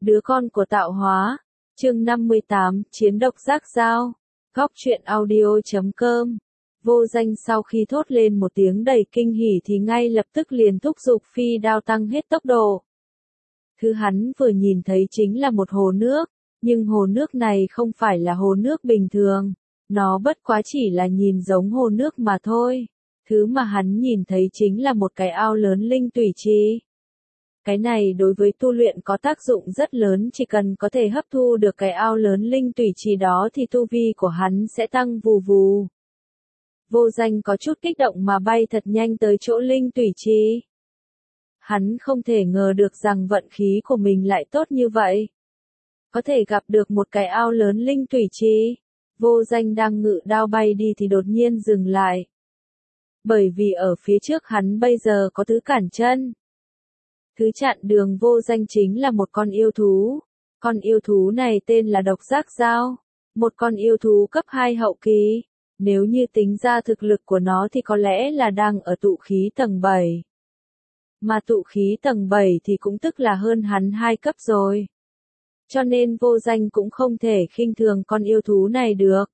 Đứa con của tạo hóa. Chương 58, Chiến độc giác dao. Góc truyện audio.com. Vô Danh sau khi thốt lên một tiếng đầy kinh hỉ thì ngay lập tức liền thúc giục phi đao tăng hết tốc độ. Thứ hắn vừa nhìn thấy chính là một hồ nước, nhưng hồ nước này không phải là hồ nước bình thường, nó bất quá chỉ là nhìn giống hồ nước mà thôi. Thứ mà hắn nhìn thấy chính là một cái ao lớn linh tủy trì. Cái này đối với tu luyện có tác dụng rất lớn, chỉ cần có thể hấp thu được cái ao lớn linh tủy trì đó thì tu vi của hắn sẽ tăng vù vù. Vô Danh có chút kích động mà bay thật nhanh tới chỗ linh tủy trì. Hắn không thể ngờ được rằng vận khí của mình lại tốt như vậy. Có thể gặp được một cái ao lớn linh tủy trì. Vô Danh đang ngự đao bay đi thì đột nhiên dừng lại. Bởi vì ở phía trước hắn bây giờ có thứ cản chân. Thứ chặn đường Vô Danh chính là một con yêu thú. Con yêu thú này tên là độc giác dao. Một con yêu thú cấp 2 hậu kỳ. Nếu như tính ra thực lực của nó thì có lẽ là đang ở tụ khí tầng 7. Mà tụ khí tầng 7 thì cũng tức là hơn hắn 2 cấp rồi. Cho nên Vô Danh cũng không thể khinh thường con yêu thú này được.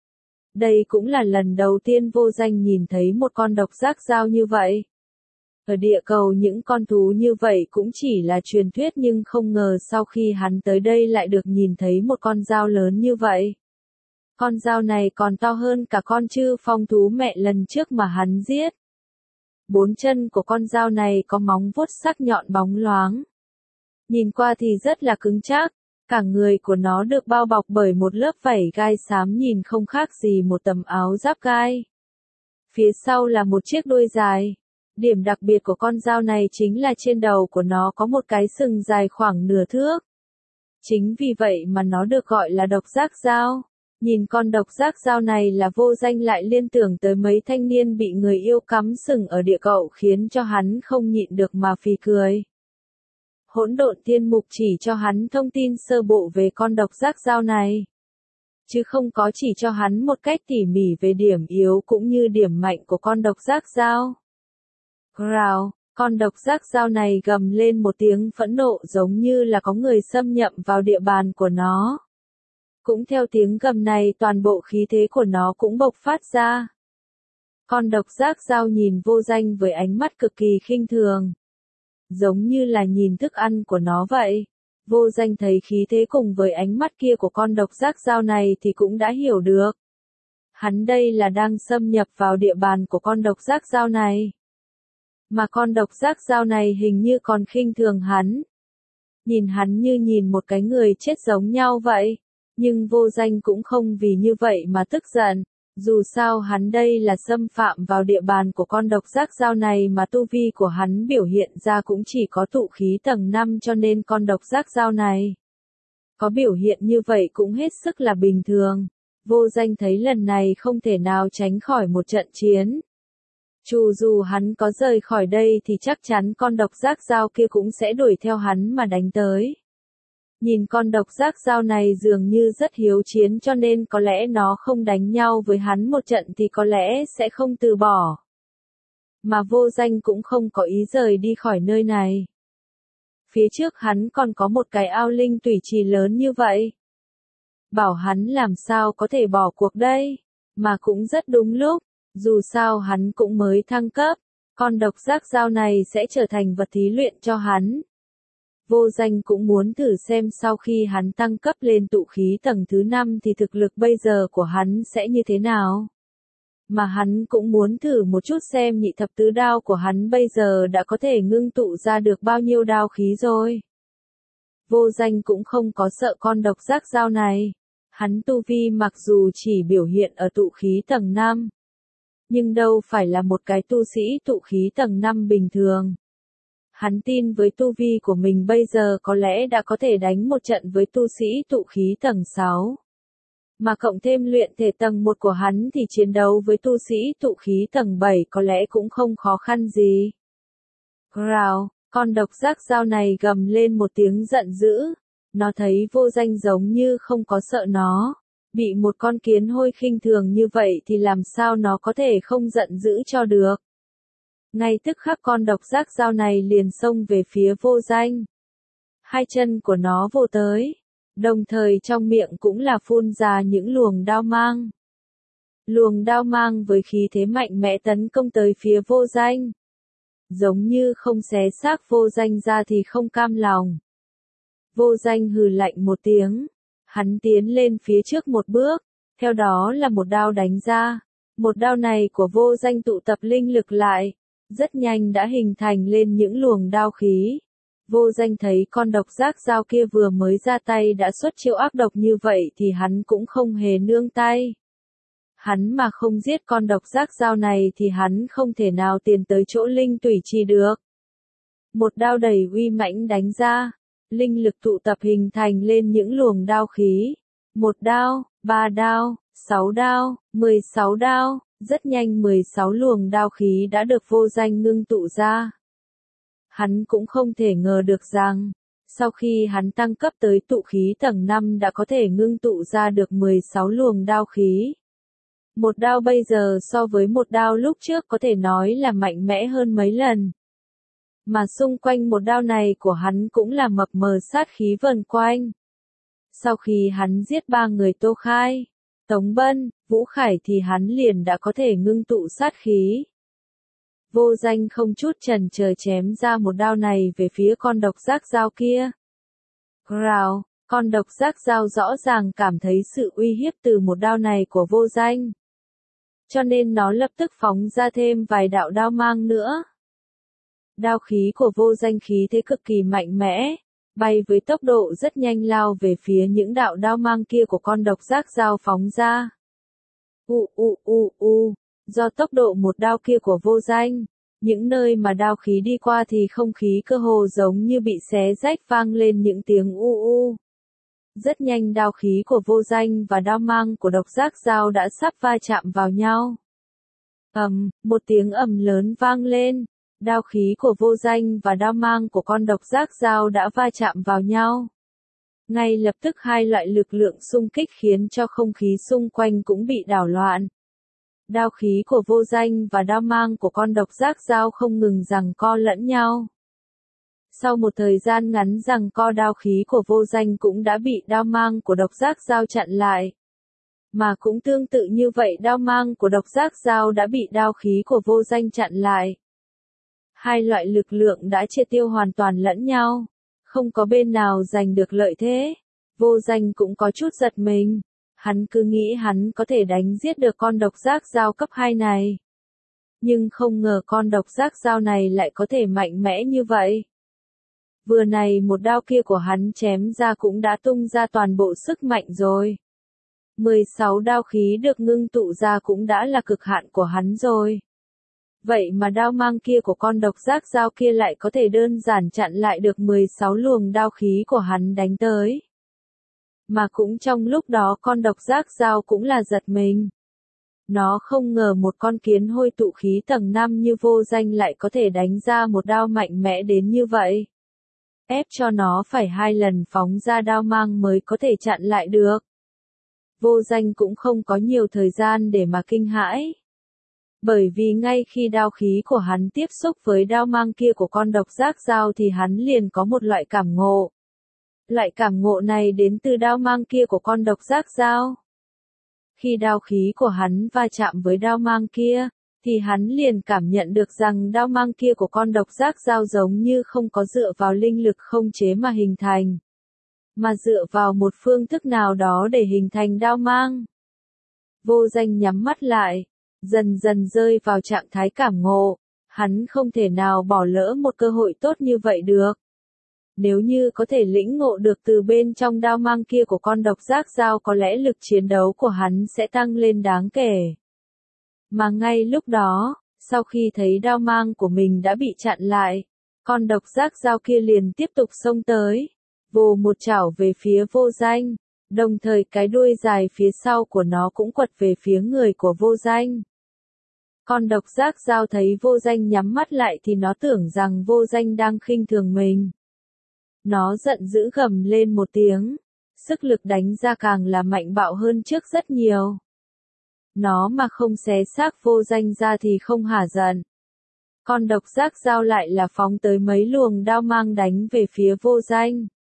Đây cũng là lần đầu tiên Vô Danh nhìn thấy một con độc giác dao như vậy. Ở địa cầu những con thú như vậy cũng chỉ là truyền thuyết, nhưng không ngờ sau khi hắn tới đây lại được nhìn thấy một con dao lớn như vậy. Con dao này còn to hơn cả con chư phong thú mẹ lần trước mà hắn giết. 4 chân của con dao này có móng vuốt sắc nhọn bóng loáng. Nhìn qua thì rất là cứng chắc, cả người của nó được bao bọc bởi một lớp vảy gai xám nhìn không khác gì một tấm áo giáp gai. Phía sau là một chiếc đuôi dài. Điểm đặc biệt của con dao này chính là trên đầu của nó có một cái sừng dài khoảng nửa thước. Chính vì vậy mà nó được gọi là độc giác dao. Nhìn con độc giác dao này là Vô Danh lại liên tưởng tới mấy thanh niên bị người yêu cắm sừng ở địa cầu, khiến cho hắn không nhịn được mà phì cười. Hỗn Độn Thiên Mục chỉ cho hắn thông tin sơ bộ về con độc giác dao này, chứ không có chỉ cho hắn một cách tỉ mỉ về điểm yếu cũng như điểm mạnh của con độc giác dao. Growl, con độc giác dao này gầm lên một tiếng phẫn nộ giống như là có người xâm nhập vào địa bàn của nó. Cũng theo tiếng gầm này toàn bộ khí thế của nó cũng bộc phát ra. Con độc giác dao nhìn Vô Danh với ánh mắt cực kỳ khinh thường. Giống như là nhìn thức ăn của nó vậy. Vô Danh thấy khí thế cùng với ánh mắt kia của con độc giác dao này thì cũng đã hiểu được. Hắn đây là đang xâm nhập vào địa bàn của con độc giác dao này. Mà con độc giác dao này hình như còn khinh thường hắn. Nhìn hắn như nhìn một cái người chết giống nhau vậy. Nhưng Vô Danh cũng không vì như vậy mà tức giận. Dù sao hắn đây là xâm phạm vào địa bàn của con độc giác dao này, mà tu vi của hắn biểu hiện ra cũng chỉ có tụ khí tầng 5, cho nên con độc giác dao này có biểu hiện như vậy cũng hết sức là bình thường. Vô Danh thấy lần này không thể nào tránh khỏi một trận chiến. Dù hắn có rời khỏi đây thì chắc chắn con độc giác dao kia cũng sẽ đuổi theo hắn mà đánh tới. Nhìn con độc giác dao này dường như rất hiếu chiến, cho nên có lẽ nó không đánh nhau với hắn một trận thì có lẽ sẽ không từ bỏ. Mà Vô Danh cũng không có ý rời đi khỏi nơi này. Phía trước hắn còn có một cái ao linh tủy trì lớn như vậy. Bảo hắn làm sao có thể bỏ cuộc đây, mà cũng rất đúng lúc, dù sao hắn cũng mới thăng cấp, con độc giác dao này sẽ trở thành vật thí luyện cho hắn. Vô Danh cũng muốn thử xem sau khi hắn tăng cấp lên tụ khí tầng thứ 5 thì thực lực bây giờ của hắn sẽ như thế nào. Mà hắn cũng muốn thử một chút xem nhị thập tứ đao của hắn bây giờ đã có thể ngưng tụ ra được bao nhiêu đao khí rồi. Vô Danh cũng không có sợ con độc giác dao này. Hắn tu vi mặc dù chỉ biểu hiện ở tụ khí tầng 5. Nhưng đâu phải là một cái tu sĩ tụ khí tầng 5 bình thường. Hắn tin với tu vi của mình bây giờ có lẽ đã có thể đánh một trận với tu sĩ tụ khí tầng 6. Mà cộng thêm luyện thể tầng 1 của hắn thì chiến đấu với tu sĩ tụ khí tầng 7 có lẽ cũng không khó khăn gì. Growl, con độc giác dao này gầm lên một tiếng giận dữ. Nó thấy Vô Danh giống như không có sợ nó. Bị một con kiến hôi khinh thường như vậy thì làm sao nó có thể không giận dữ cho được. Ngay tức khắc con độc giác dao này liền xông về phía Vô Danh. hai chân của nó vồ tới, đồng thời trong miệng cũng là phun ra những luồng đao mang. Luồng đao mang với khí thế mạnh mẽ tấn công tới phía Vô Danh. Giống như không xé xác Vô Danh ra thì không cam lòng. Vô Danh hừ lạnh một tiếng, hắn tiến lên phía trước một bước, theo đó là một đao đánh ra. Một đao này của Vô Danh tụ tập linh lực lại, rất nhanh đã hình thành lên những luồng đao khí. Vô Danh thấy con độc giác dao kia vừa mới ra tay đã xuất chiêu ác độc như vậy thì hắn cũng không hề nương tay. Hắn mà không giết con độc giác dao này thì hắn không thể nào tiến tới chỗ linh tủy trì được. Một đao đầy uy mãnh đánh ra, linh lực tụ tập hình thành lên những luồng đao khí. Một đao, 3 đao, 6 đao, 16 đao, rất nhanh 16 luồng đao khí đã được Vô Danh ngưng tụ ra. Hắn cũng không thể ngờ được rằng, sau khi hắn tăng cấp tới tụ khí tầng 5 đã có thể ngưng tụ ra được 16 luồng đao khí. Một đao bây giờ so với một đao lúc trước có thể nói là mạnh mẽ hơn mấy lần. Mà xung quanh một đao này của hắn cũng là mập mờ sát khí vần quanh. Sau khi hắn giết 3 người Tô Khai, Tống Bân, Vũ Khải thì hắn liền đã có thể ngưng tụ sát khí. Vô Danh không chút chần chờ chém ra một đao này về phía con độc giác dao kia. Rào, con độc giác dao rõ ràng cảm thấy sự uy hiếp từ một đao này của Vô Danh. Cho nên nó lập tức phóng ra thêm vài đạo đao mang nữa. Đao khí của Vô Danh khí thế cực kỳ mạnh mẽ, bay với tốc độ rất nhanh lao về phía những đạo đao mang kia của con độc giác dao phóng ra. Do tốc độ một đao kia của Vô Danh, những nơi mà đao khí đi qua thì không khí cơ hồ giống như bị xé rách vang lên những tiếng u. Rất nhanh đao khí của Vô Danh và đao mang của độc giác dao đã sắp va chạm vào nhau. Một tiếng ầm lớn vang lên, đao khí của Vô Danh và đao mang của con độc giác dao đã va chạm vào nhau. Ngay lập tức hai loại lực lượng xung kích khiến cho không khí xung quanh cũng bị đảo loạn. Đao khí của Vô Danh và đao mang của con độc giác dao không ngừng giằng co lẫn nhau. Sau một thời gian ngắn giằng co đao khí của Vô Danh cũng đã bị đao mang của độc giác dao chặn lại. Mà cũng tương tự như vậy đao mang của độc giác dao đã bị đao khí của Vô Danh chặn lại. Hai loại lực lượng đã triệt tiêu hoàn toàn lẫn nhau, không có bên nào giành được lợi thế. Vô Danh cũng có chút giật mình, hắn cứ nghĩ hắn có thể đánh giết được con độc giác dao cấp 2 này. Nhưng không ngờ con độc giác dao này lại có thể mạnh mẽ như vậy. Vừa này một đao kia của hắn chém ra cũng đã tung ra toàn bộ sức mạnh rồi. 16 đao khí được ngưng tụ ra cũng đã là cực hạn của hắn rồi. Vậy mà đao mang kia của con độc giác dao kia lại có thể đơn giản chặn lại được 16 luồng đao khí của hắn đánh tới. Mà cũng trong lúc đó con độc giác dao cũng là giật mình. Nó không ngờ một con kiến hôi tụ khí tầng 5 như Vô Danh lại có thể đánh ra một đao mạnh mẽ đến như vậy. Ép cho nó phải 2 lần phóng ra đao mang mới có thể chặn lại được. Vô Danh cũng không có nhiều thời gian để mà kinh hãi. Bởi vì ngay khi đao khí của hắn tiếp xúc với đao mang kia của con độc giác dao thì hắn liền có một loại cảm ngộ. Loại cảm ngộ này đến từ đao mang kia của con độc giác dao. Khi đao khí của hắn va chạm với đao mang kia, thì hắn liền cảm nhận được rằng đao mang kia của con độc giác dao giống như không có dựa vào linh lực không chế mà hình thành, mà dựa vào một phương thức nào đó để hình thành đao mang. Vô Danh nhắm mắt lại, dần dần rơi vào trạng thái cảm ngộ, hắn không thể nào bỏ lỡ một cơ hội tốt như vậy được. Nếu như có thể lĩnh ngộ được từ bên trong đao mang kia của con độc giác dao có lẽ lực chiến đấu của hắn sẽ tăng lên đáng kể. Mà ngay lúc đó, sau khi thấy đao mang của mình đã bị chặn lại, con độc giác dao kia liền tiếp tục xông tới, vồ một chảo về phía Vô Danh, đồng thời cái đuôi dài phía sau của nó cũng quật về phía người của Vô Danh. Con độc giác dao thấy Vô Danh nhắm mắt lại thì nó tưởng rằng Vô Danh đang khinh thường mình. Nó giận dữ gầm lên một tiếng, sức lực đánh ra càng là mạnh bạo hơn trước rất nhiều. Nó mà không xé xác Vô Danh ra thì không hả giận. Con độc giác dao lại là phóng tới mấy luồng đao mang đánh về phía Vô Danh.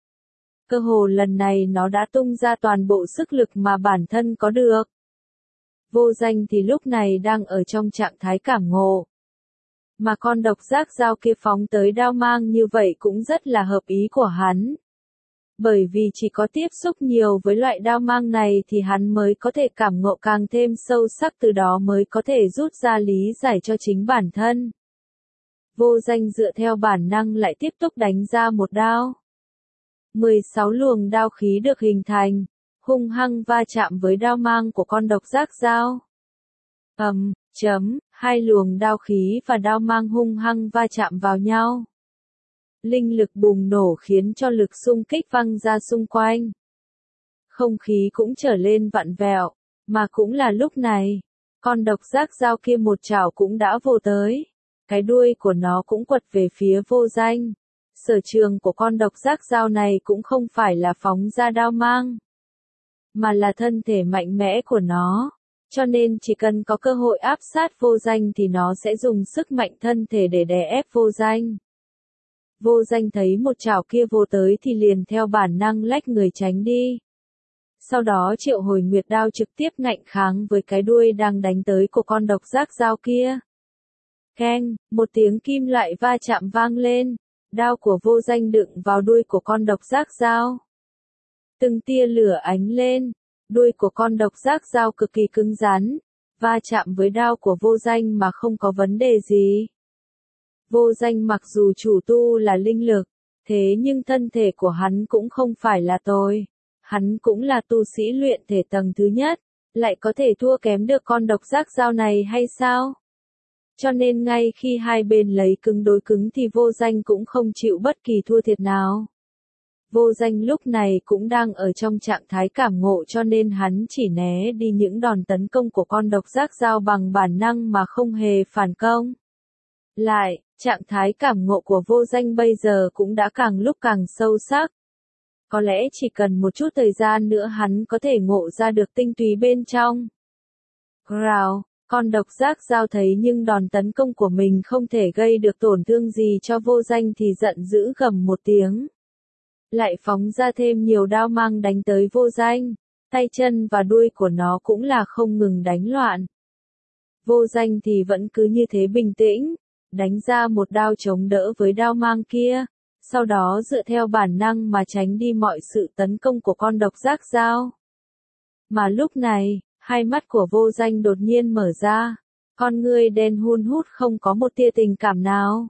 Cơ hồ lần này nó đã tung ra toàn bộ sức lực mà bản thân có được. Vô Danh thì lúc này đang ở trong trạng thái cảm ngộ. Mà con độc giác dao kia phóng tới đao mang như vậy cũng rất là hợp ý của hắn. Bởi vì chỉ có tiếp xúc nhiều với loại đao mang này thì hắn mới có thể cảm ngộ càng thêm sâu sắc, từ đó mới có thể rút ra lý giải cho chính bản thân. Vô Danh dựa theo bản năng lại tiếp tục đánh ra một đao. 16 luồng đao khí được hình thành, hung hăng va chạm với đao mang của con độc giác dao. Hai luồng đao khí và đao mang hung hăng va chạm vào nhau. Linh lực bùng nổ khiến cho lực xung kích văng ra xung quanh. Không khí cũng trở lên vặn vẹo, mà cũng là lúc này, con độc giác dao kia một chảo cũng đã vồ tới. Cái đuôi của nó cũng quật về phía Vô Danh. Sở trường của con độc giác dao này cũng không phải là phóng ra đao mang, mà là thân thể mạnh mẽ của nó. Cho nên chỉ cần có cơ hội áp sát Vô Danh thì nó sẽ dùng sức mạnh thân thể để đè ép Vô Danh. Vô Danh thấy một chảo kia vồ tới thì liền theo bản năng lách người tránh đi. Sau đó triệu hồi nguyệt đao trực tiếp ngạnh kháng với cái đuôi đang đánh tới của con độc giác dao kia. Keng, một tiếng kim loại va chạm vang lên, đao của Vô Danh đựng vào đuôi của con độc giác dao. Từng tia lửa ánh lên, đuôi của con độc giác dao cực kỳ cứng rắn, va chạm với đao của Vô Danh mà không có vấn đề gì. Vô Danh mặc dù chủ tu là linh lực, thế nhưng thân thể của hắn cũng không phải là tồi. Hắn cũng là tu sĩ luyện thể tầng thứ nhất, lại có thể thua kém được con độc giác dao này hay sao? Cho nên ngay khi hai bên lấy cứng đối cứng thì Vô Danh cũng không chịu bất kỳ thua thiệt nào. Vô Danh lúc này cũng đang ở trong trạng thái cảm ngộ, cho nên hắn chỉ né đi những đòn tấn công của con độc giác dao bằng bản năng mà không hề phản công. Lại, trạng thái cảm ngộ của Vô Danh bây giờ cũng đã càng lúc càng sâu sắc. Có lẽ chỉ cần một chút thời gian nữa hắn có thể ngộ ra được tinh túy bên trong. Growl, con độc giác dao thấy nhưng đòn tấn công của mình không thể gây được tổn thương gì cho Vô Danh thì giận dữ gầm một tiếng. Lại phóng ra thêm nhiều đao mang đánh tới Vô Danh, tay chân và đuôi của nó cũng là không ngừng đánh loạn. Vô Danh thì vẫn cứ như thế bình tĩnh, đánh ra một đao chống đỡ với đao mang kia, sau đó dựa theo bản năng mà tránh đi mọi sự tấn công của con độc giác dao. Mà lúc này, hai mắt của Vô Danh đột nhiên mở ra, con ngươi đen hun hút không có một tia tình cảm nào.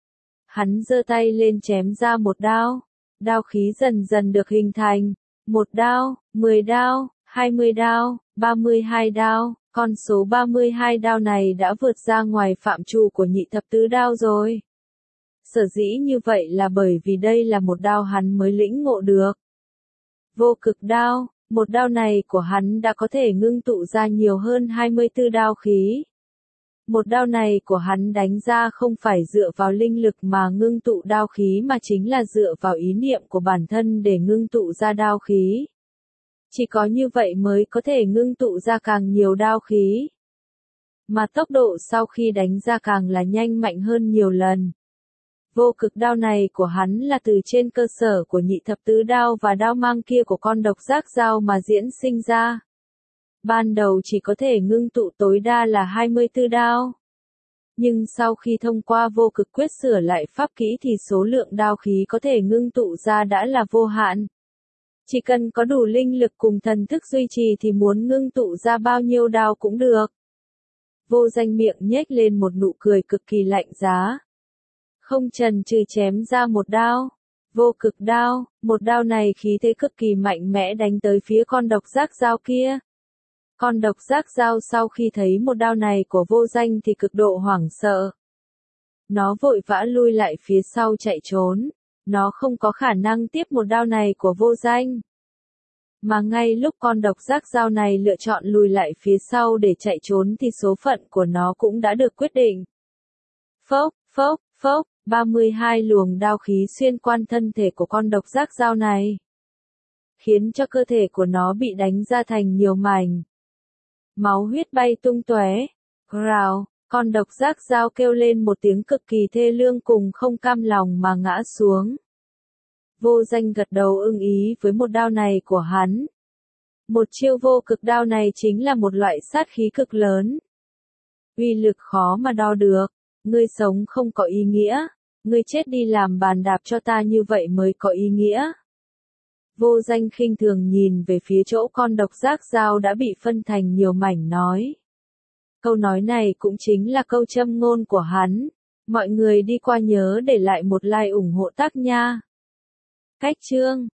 Hắn giơ tay lên chém ra một đao, đao khí dần dần được hình thành, 1 đao, 10 đao, 20 đao, 32 đao, con số 32 đao này đã vượt ra ngoài phạm trù của nhị thập tứ đao rồi. Sở dĩ như vậy là bởi vì đây là một đao hắn mới lĩnh ngộ được. Vô cực đao, một đao này của hắn đã có thể ngưng tụ ra nhiều hơn 24 đao khí. Một đao này của hắn đánh ra không phải dựa vào linh lực mà ngưng tụ đao khí mà chính là dựa vào ý niệm của bản thân để ngưng tụ ra đao khí. Chỉ có như vậy mới có thể ngưng tụ ra càng nhiều đao khí. Mà tốc độ sau khi đánh ra càng là nhanh mạnh hơn nhiều lần. Vô cực đao này của hắn là từ trên cơ sở của nhị thập tứ đao và đao mang kia của con độc giác dao mà diễn sinh ra. Ban đầu chỉ có thể ngưng tụ tối đa là 24 đao. Nhưng sau khi thông qua vô cực quyết sửa lại pháp kỹ thì số lượng đao khí có thể ngưng tụ ra đã là vô hạn. Chỉ cần có đủ linh lực cùng thần thức duy trì thì muốn ngưng tụ ra bao nhiêu đao cũng được. Vô Danh miệng nhếch lên một nụ cười cực kỳ lạnh giá. Không chần chừ chém ra một đao. Vô cực đao, một đao này khí thế cực kỳ mạnh mẽ đánh tới phía con độc giác dao kia. Con độc giác dao sau khi thấy một đao này của Vô Danh thì cực độ hoảng sợ. Nó vội vã lui lại phía sau chạy trốn. Nó không có khả năng tiếp một đao này của Vô Danh. Mà ngay lúc con độc giác dao này lựa chọn lùi lại phía sau để chạy trốn thì số phận của nó cũng đã được quyết định. Phốc, phốc, phốc, 32 luồng đao khí xuyên qua thân thể của con độc giác dao này, khiến cho cơ thể của nó bị đánh ra thành nhiều mảnh. Máu huyết bay tung tóe. Growl, con độc giác dao kêu lên một tiếng cực kỳ thê lương cùng không cam lòng mà ngã xuống. Vô Danh gật đầu ưng ý với một đao này của hắn. Một chiêu vô cực đao này chính là một loại sát khí cực lớn. Uy lực khó mà đo được, ngươi sống không có ý nghĩa, ngươi chết đi làm bàn đạp cho ta như vậy mới có ý nghĩa. Vô Danh khinh thường nhìn về phía chỗ con độc giác dao đã bị phân thành nhiều mảnh nói. Câu nói này cũng chính là câu châm ngôn của hắn. Mọi người đi qua nhớ để lại một like ủng hộ tác nha. Cách chương